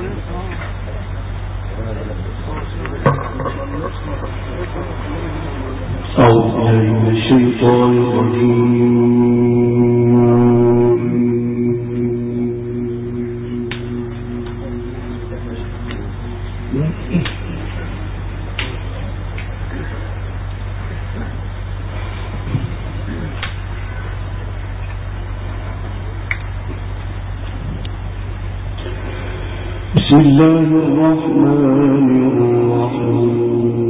بسم الله الرحمن الرحيم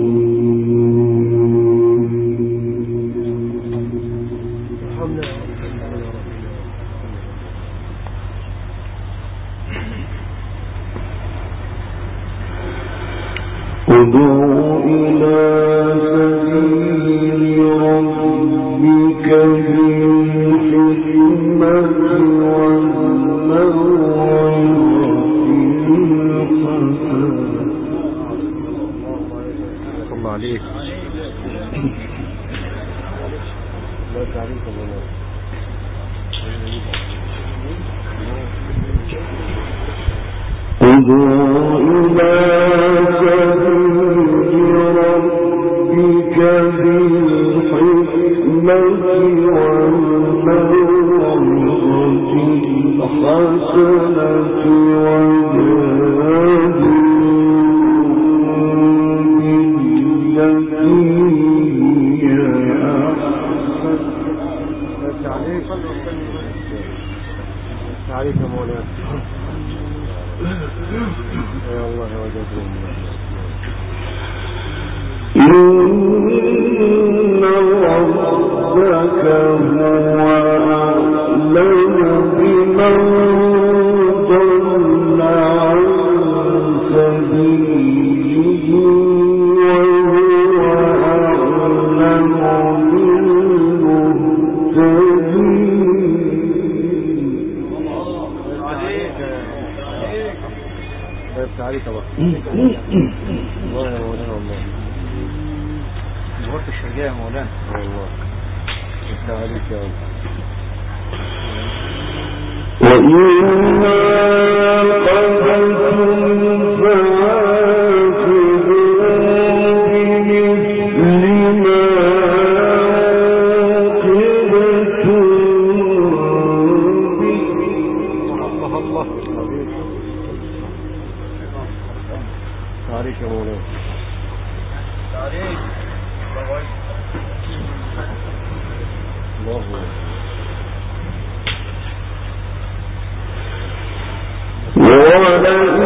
ادع إلى سبيل ربك بالحكمة عليك لا تعريف ولا ادع إلى سبيل ربك بالحكمة والموعظة الحسنة عليك مولانا يا الله وجزاك إن ربك هو أعلم بمن ضل عن سبيله وهو أعلم عليك الله الله يا مولانا والله نورت الشرقية يا مولانا والله انت عليك يا الله وإما قبلتم فاعتبروا بمثل ما عوقبتم به الله عليك يا مولانا عليك الله ولئن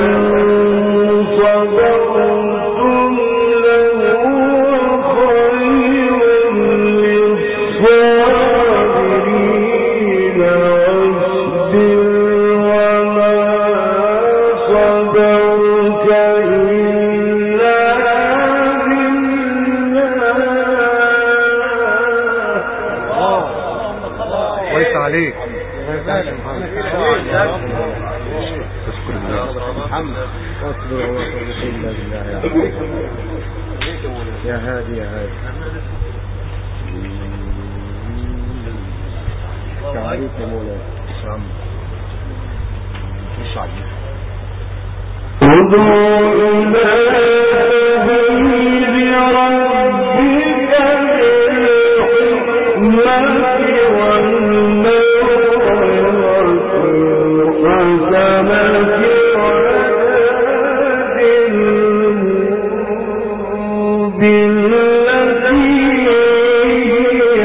صبرتم لهو خير للصابرين واصبر وما صبرك إلا بالله. كويس عليك اذكر الله محمد واصبر وما صبرك إلا بالله يا هادي يا هادي عليك يا مولانا مش عليك ادع إلى سبيل ربك بالحكمة والموعظة الحسنة وجادلهم بالتي هي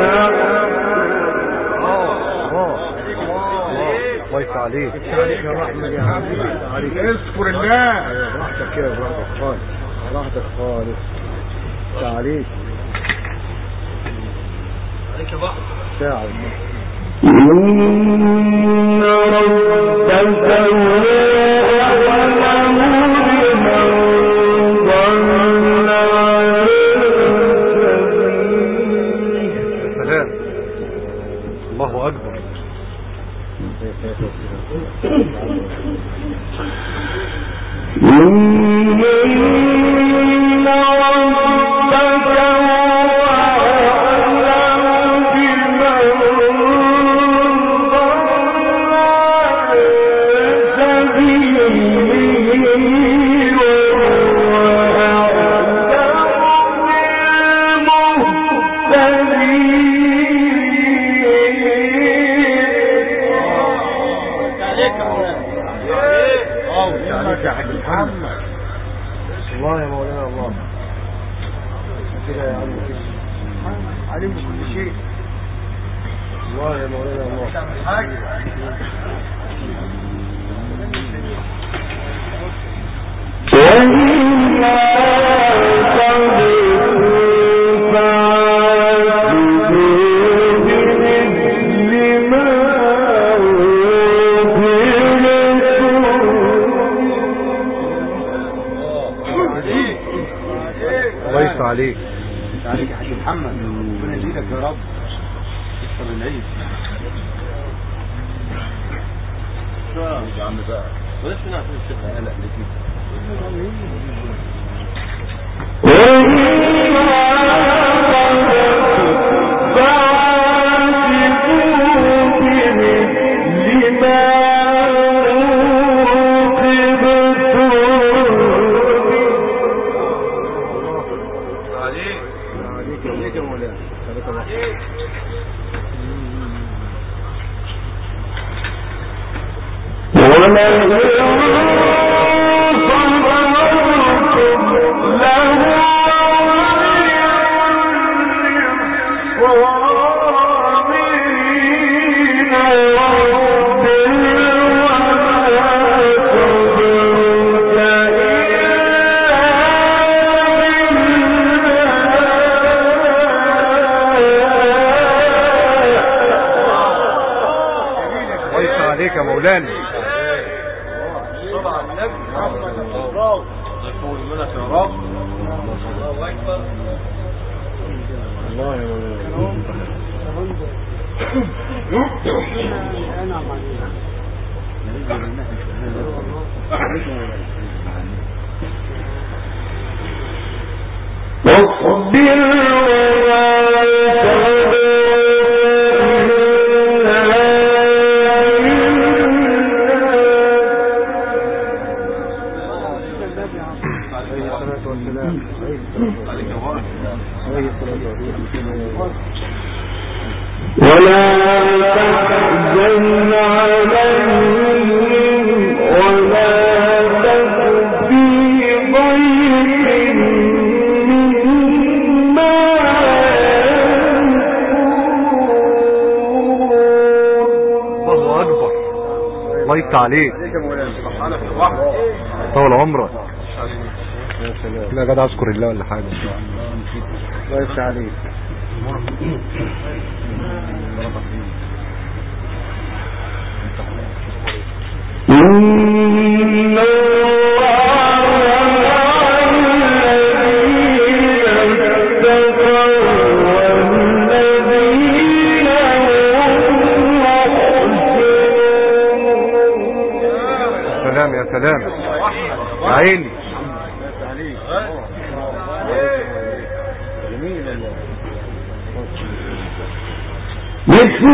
كويس عليك يا رحمة يا حبيبي عليك اذكر الله براحتك كده براحتك خالص براحتك خالص عليك عليك يا بحر ساعة إن ربك هو أعلم بمن ضل عن سبيله. سلام الله أكبر إن ربك أعلم بمن ضل عن سبيله عليك يا حاج محمد. الله يا مولانا الله كده يا عم عليم بكل شيء. الله يا مولانا الله عليك عليك يا حاج محمد. ربنا يزيدك يا رب. اشكر العيد يا عم بقى. ولسه نعرف الشيخ قلق لكن عليك يا مولانا. صلى على النبي محمد الله يطول منك يا رب. الله اكبر. الله يا عليك طول عمرك. لا قاعد اذكر الله ولا حاجه. الله يفتح عليك. يا سلام يا عيني. بسم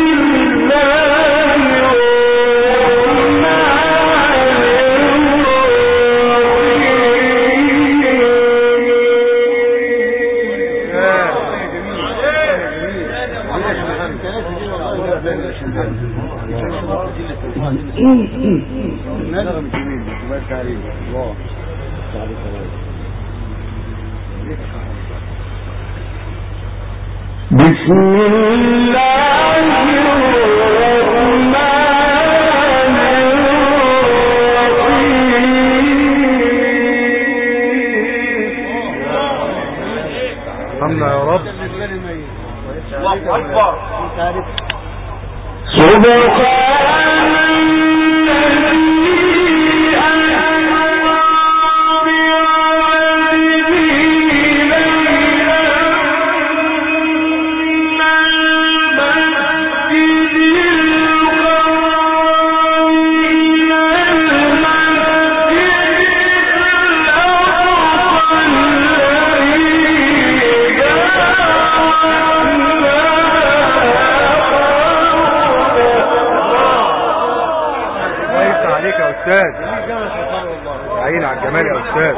الله الرحمن الرحيم. صلنا يا رب. الله اكبر. عين على الجمال يا استاذ.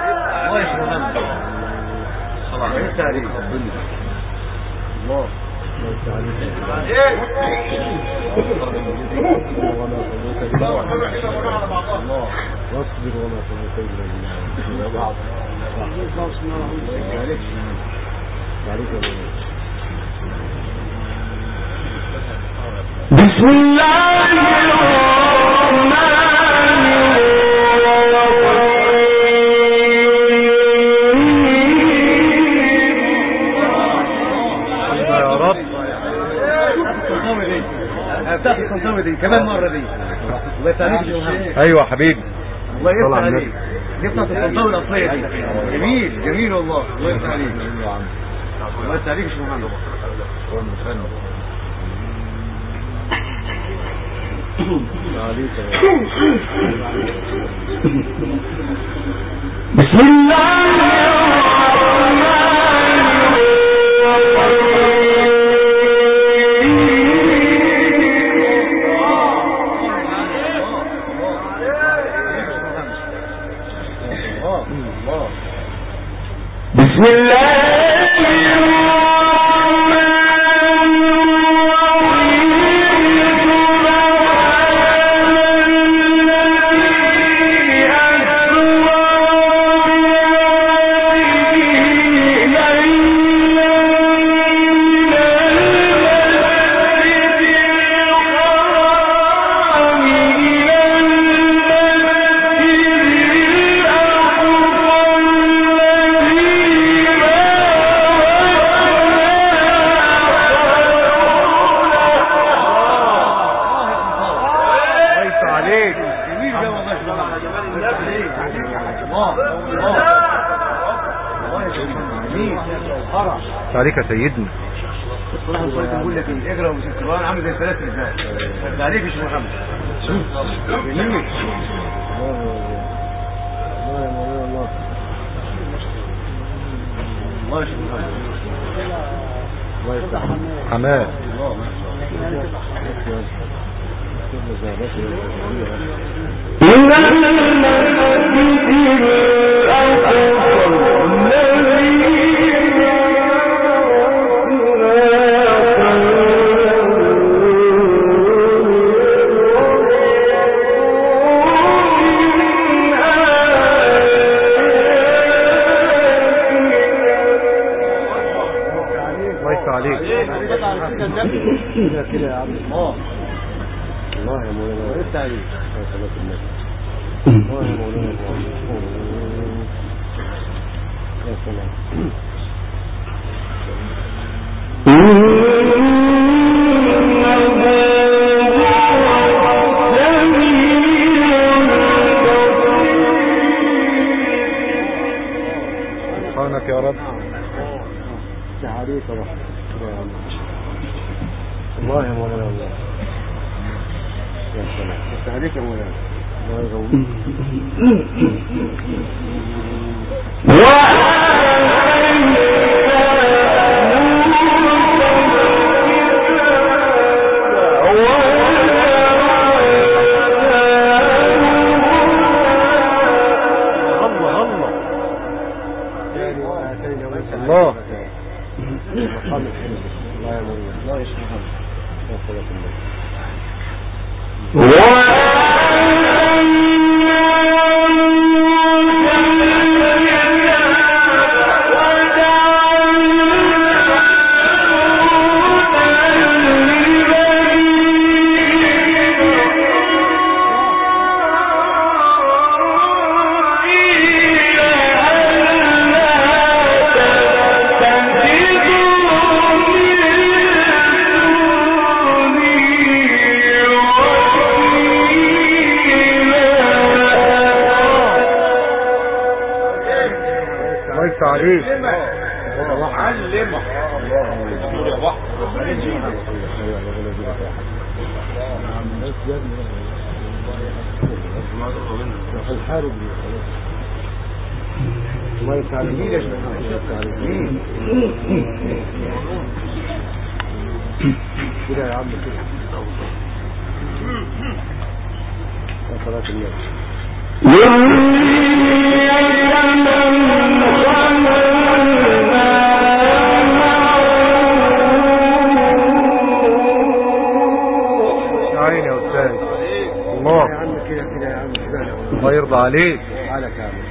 الله يسلمك. الله واصبر وما قوة إلا بالله. بسم الله الرحمن بتاعت القنطاوي دي كمان مرة دي. الله يفتح عليك يا محمد. ايوه حبيبي الله يفتح عليك. دي بتاعت القنطاوي الأصلية دي. جميل جميل والله. الله يفتح عليك. الله يفتح عليك يا محمد. بسم الله الرحمن بسم الله عليك يا سيدنا. بقول لك ايه اقرا ومش القران عامل زي ثلاث رجال. ده عليك يا محمد. جميل. الله يا محمد. الله يفتح حماد. كده يا عم. الله يا مولانا ويفتح عليك يا صلاة النبي. الله يا مولانا يا سلام. سبحانك يا رب. تعاليك يا رب. الله يا مولانا الله يا سلام. افتح عليك يا مولانا. الله يغويك. الله مقام الحمد. الله يا مولانا. الله يشفيك يا صلاة النبي. عليك علم يا بحر الحارب الله يسعدك كده يا عم كده يا صلاة النبي. ازاي؟ الله يا عم كده كده يا عم كده. الله يرضى عليك. عليك يا عم.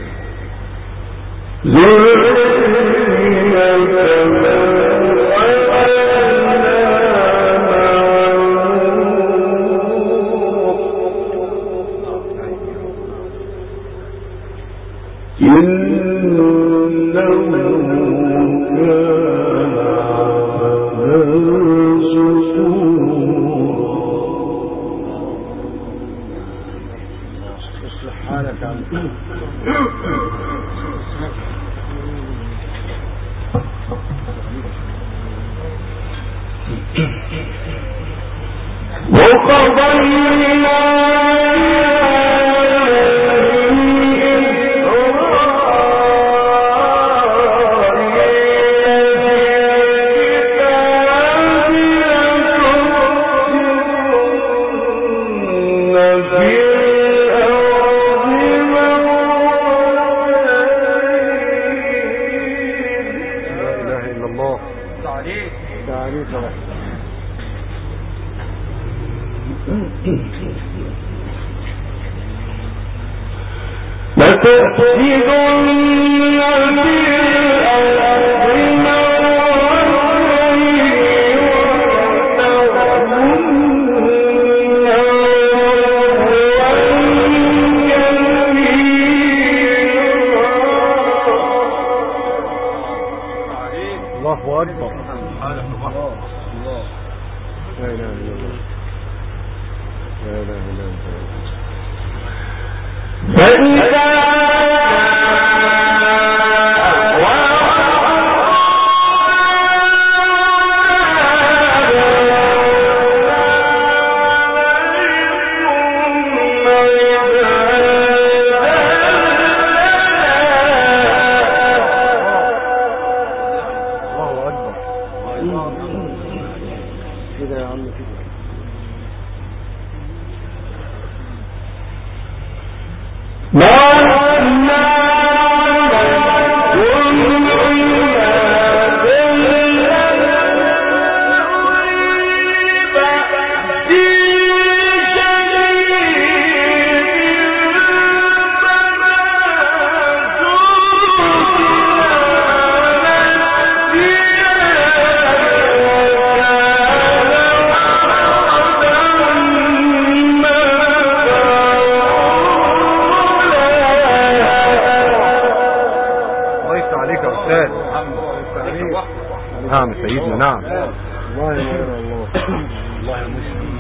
نعم سيدنا نعم. الله يا مولانا الله. الله يا مسلم.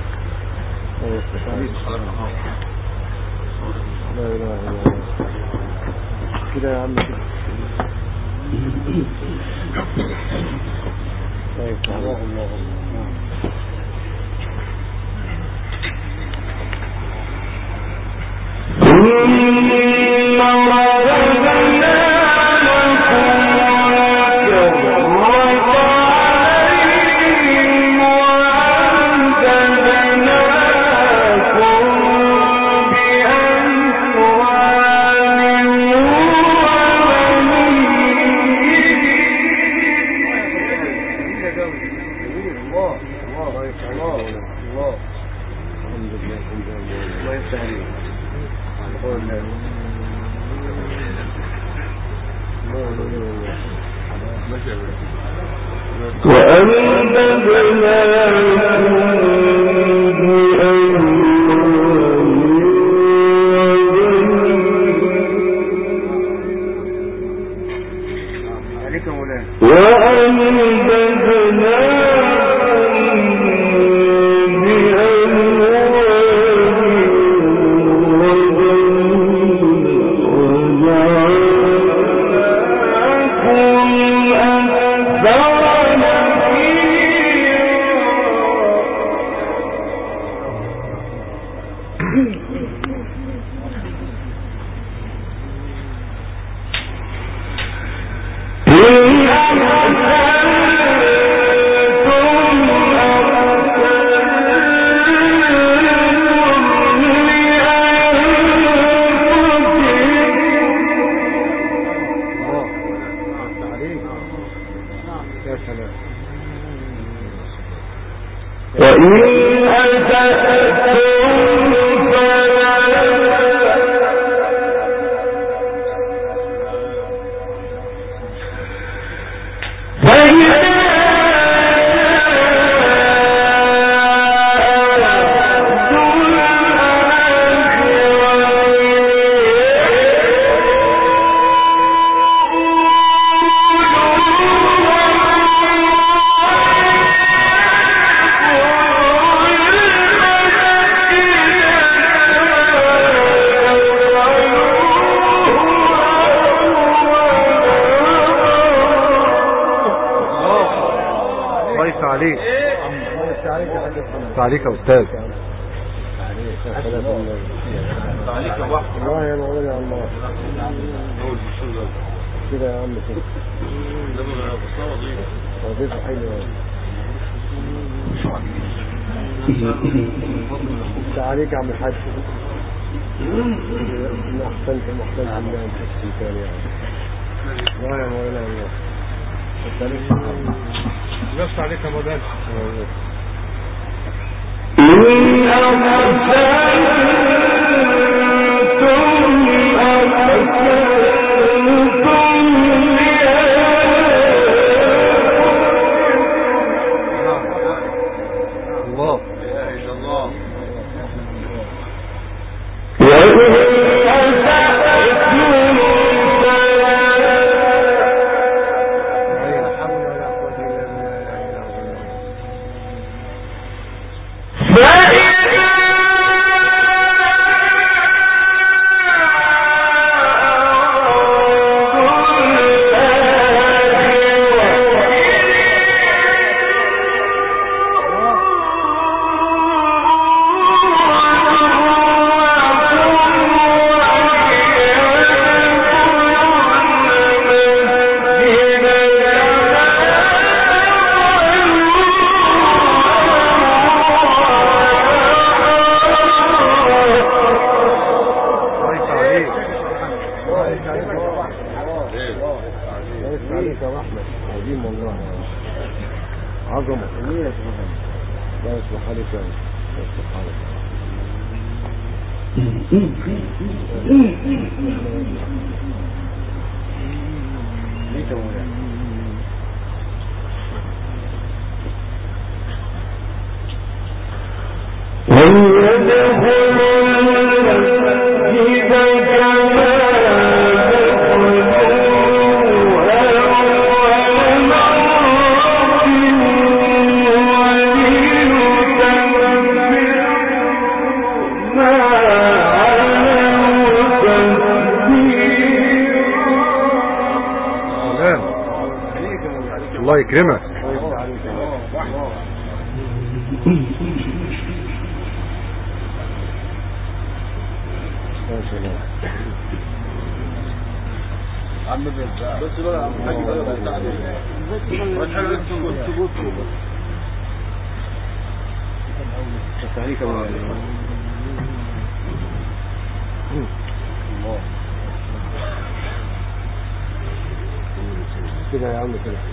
لا اله الا الله. كده يا عم كده. طيب الله الله وإن أتأتوا عليك يا أستاذ. عليك يا واحد. الله يا مولانا الله. كده يا عم كده. وظيفة حلوة. عليك يا عم الحاج. أحسنت لا نحسن ثاني يعني. الله يا مولانا الله. نفس عليك يا مولانا. الله يكرمك. عم بس بقى عم حاجه بقى تعالى والحاجه تبوط التحريك الله كده يا عم كده.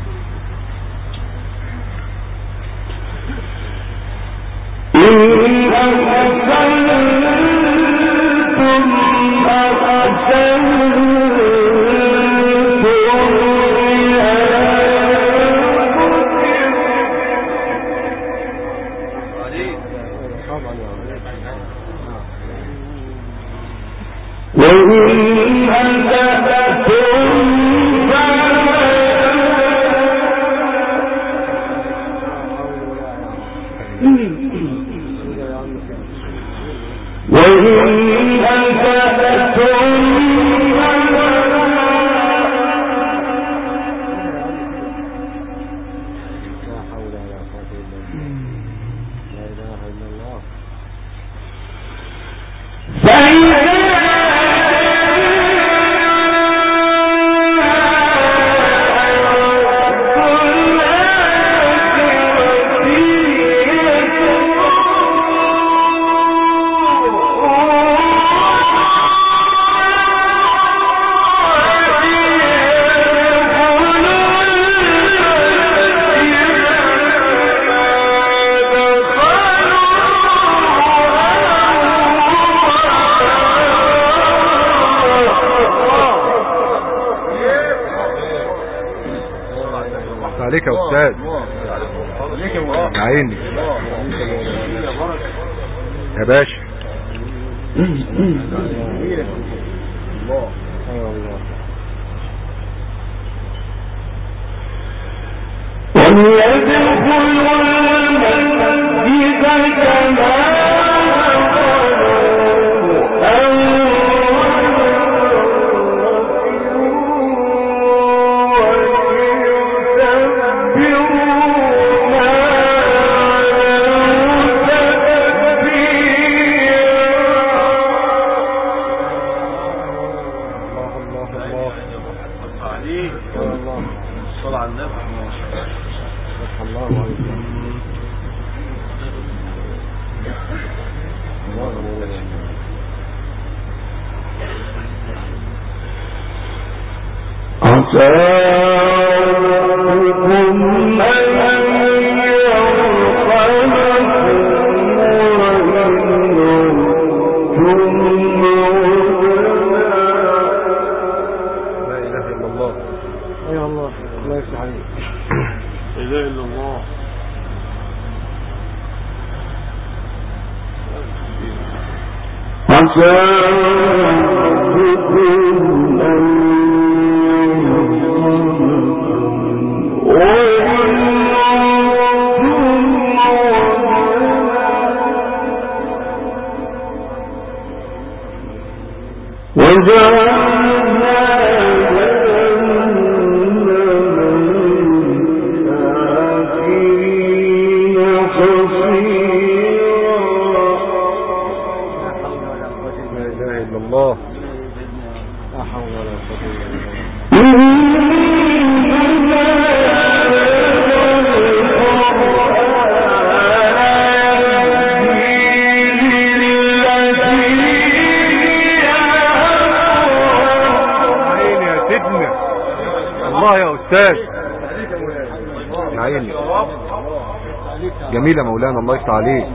عليك يا أستاذ. عيني يا باشا. جميل يا مولانا، الله يفتح عليك.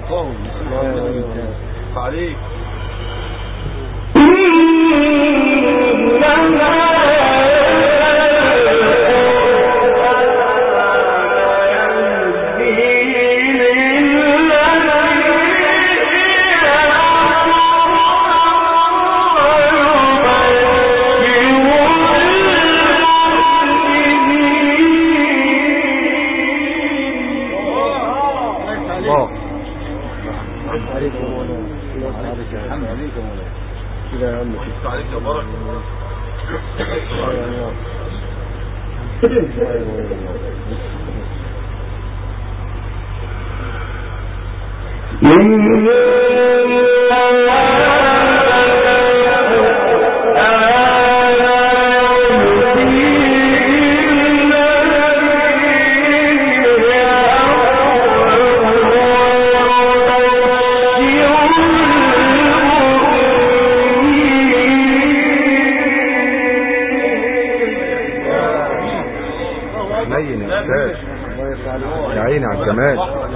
يا عيني على الجمال.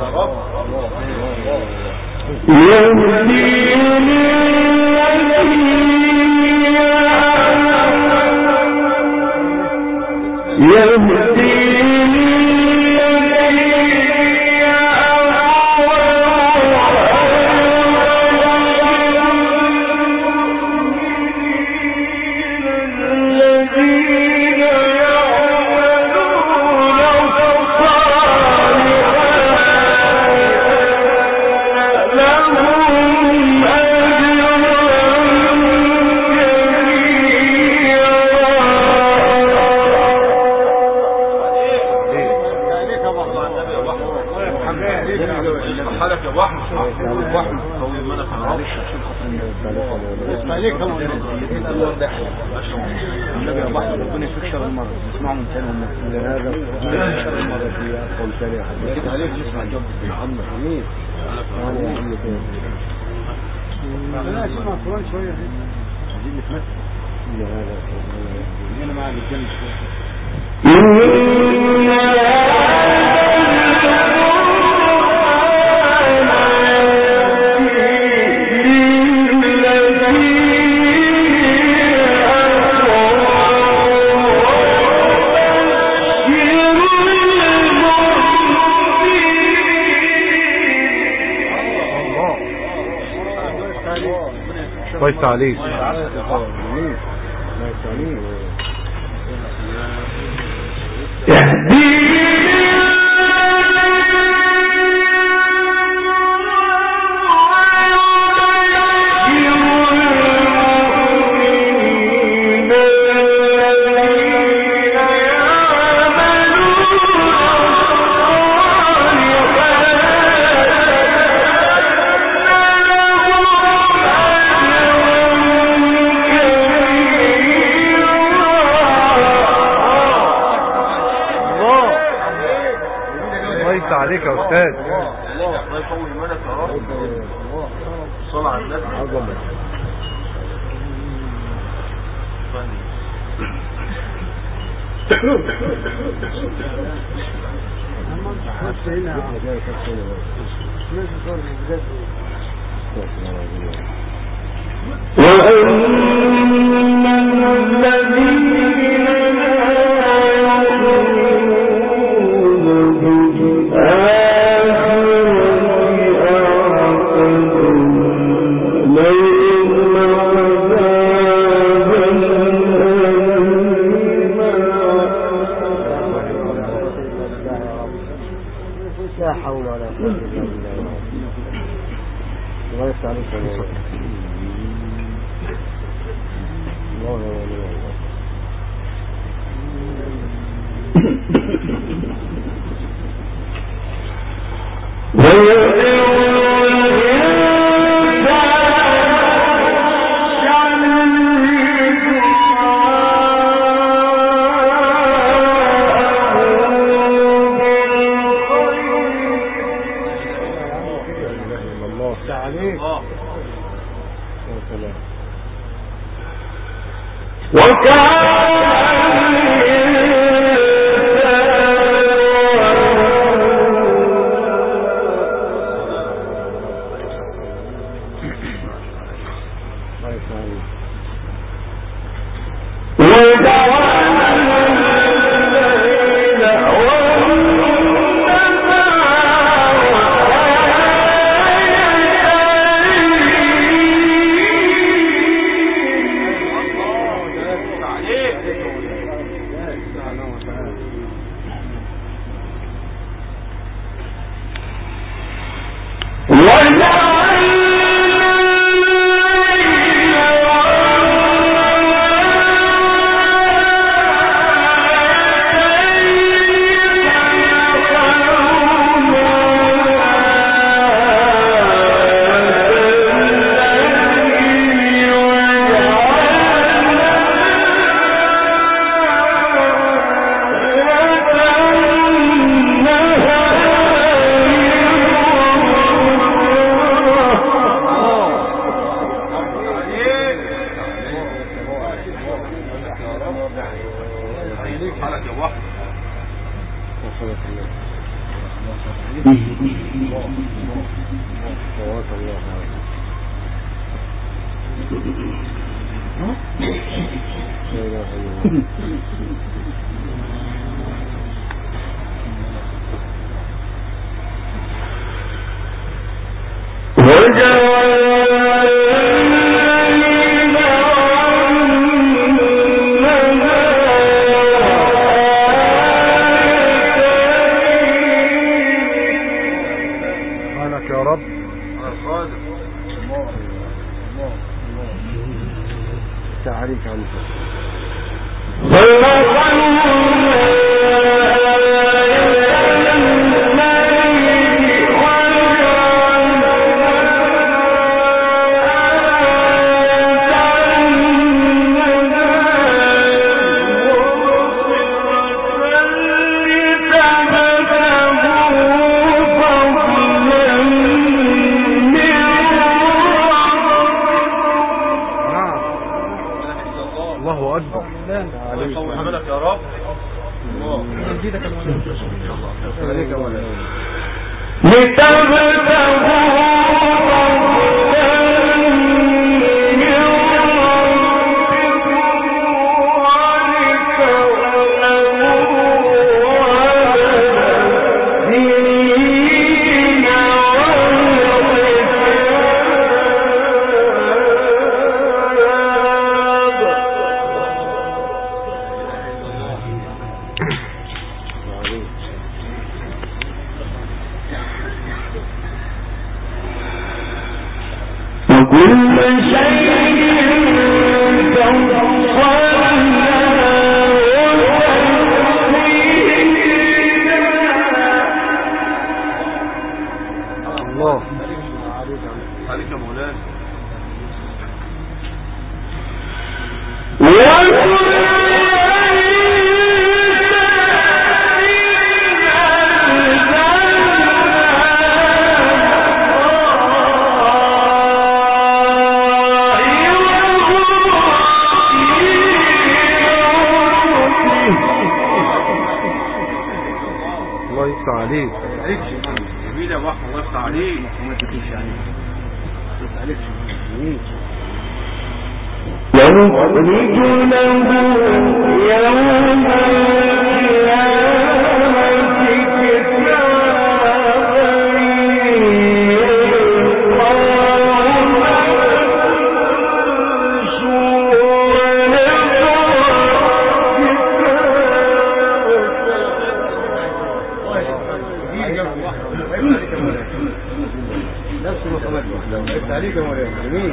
كويس عليك. عليك يا أستاذ. الله يطول مدك يا رب. صلى على النبي. عظمة. عليك. جميل يا ابو احمد، الله يفتح عليك. وما تكلش عليك. عليك جميل. يخرج له يوم عليك يا مولانا جميل.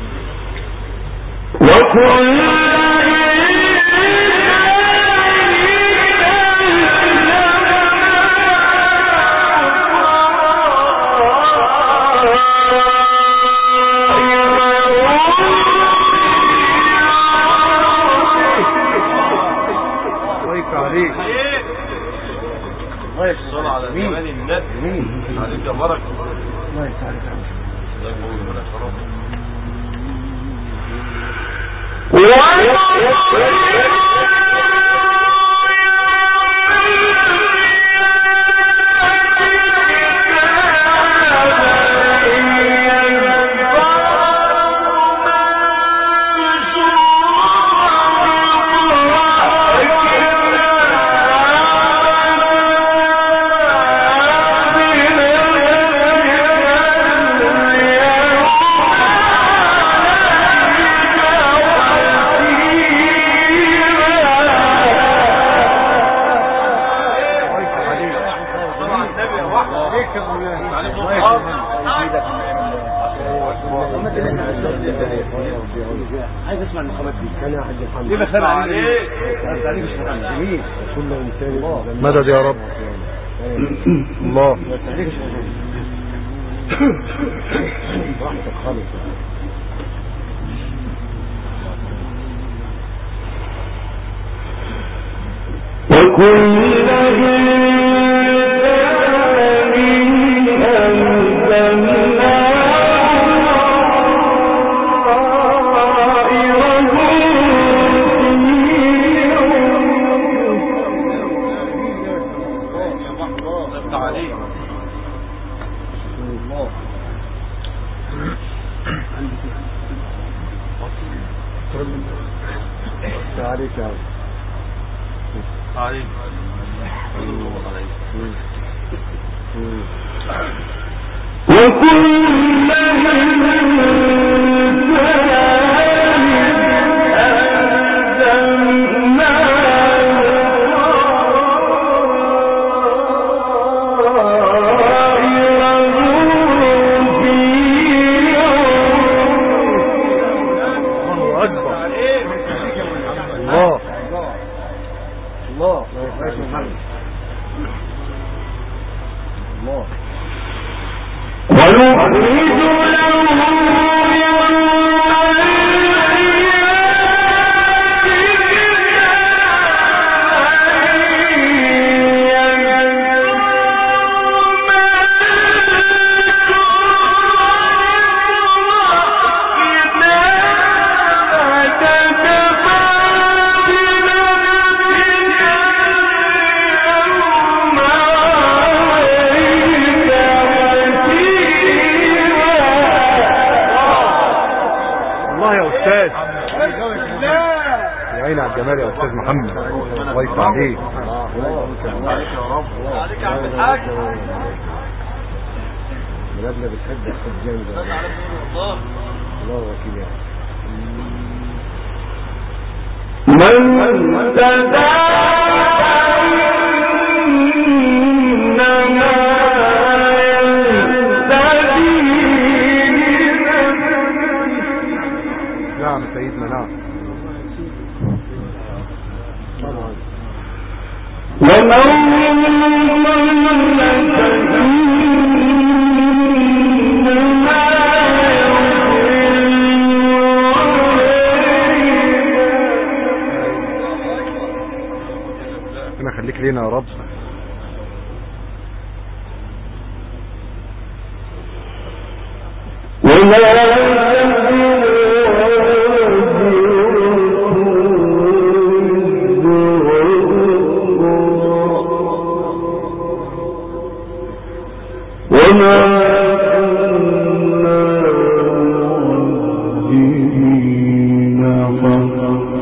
عايز اسمع المقامات دي. كان يا حاج محمد ليه بسمع عليك؟ بس عليك مش محمد جميل. كل انسان مدد يا رب. الله بس عليك مش محمد براحتك خالص.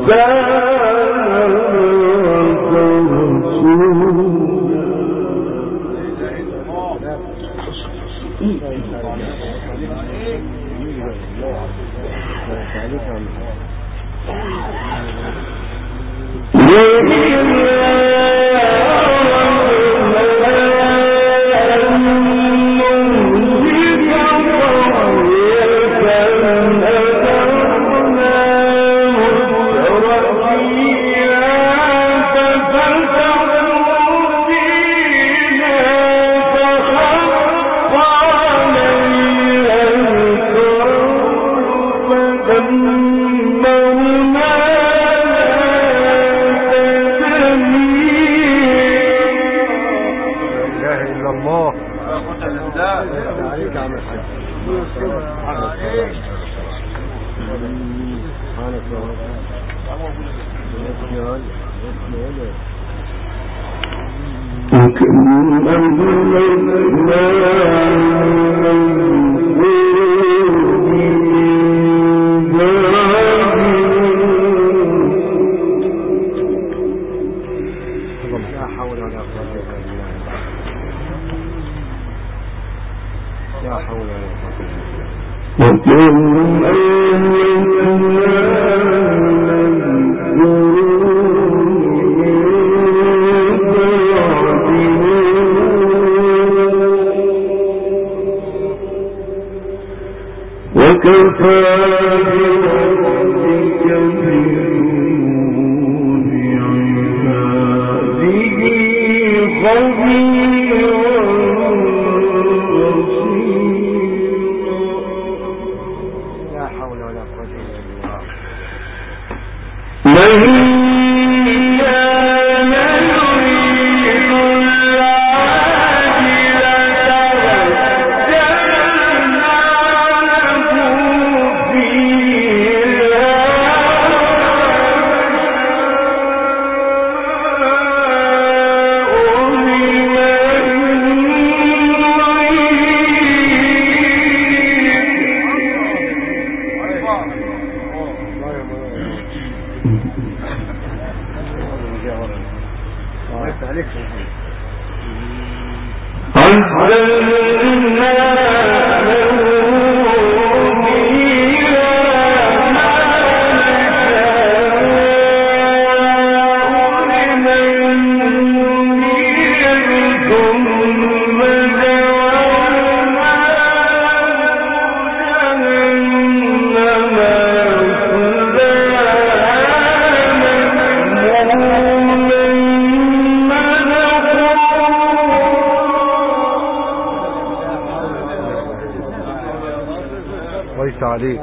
عليك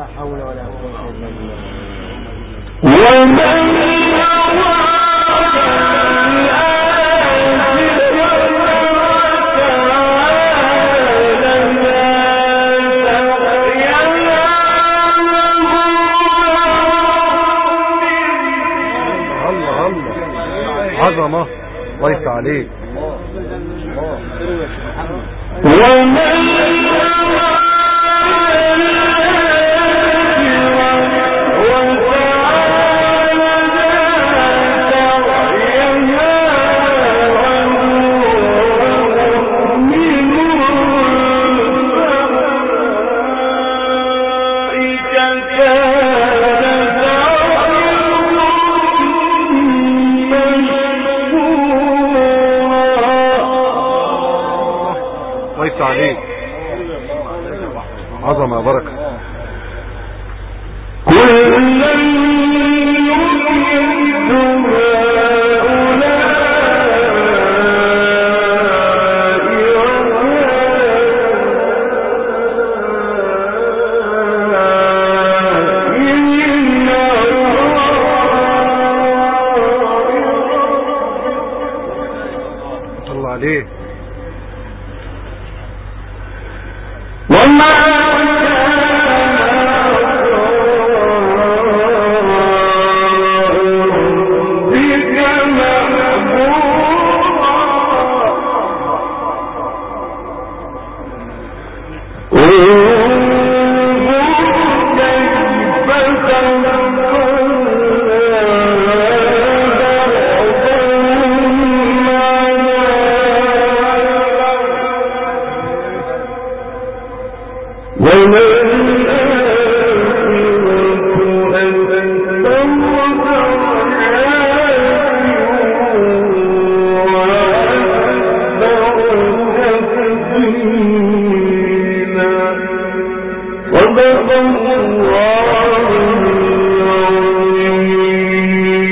عظمة ليس عليك عليك عظمة بركة الله عليه وما الله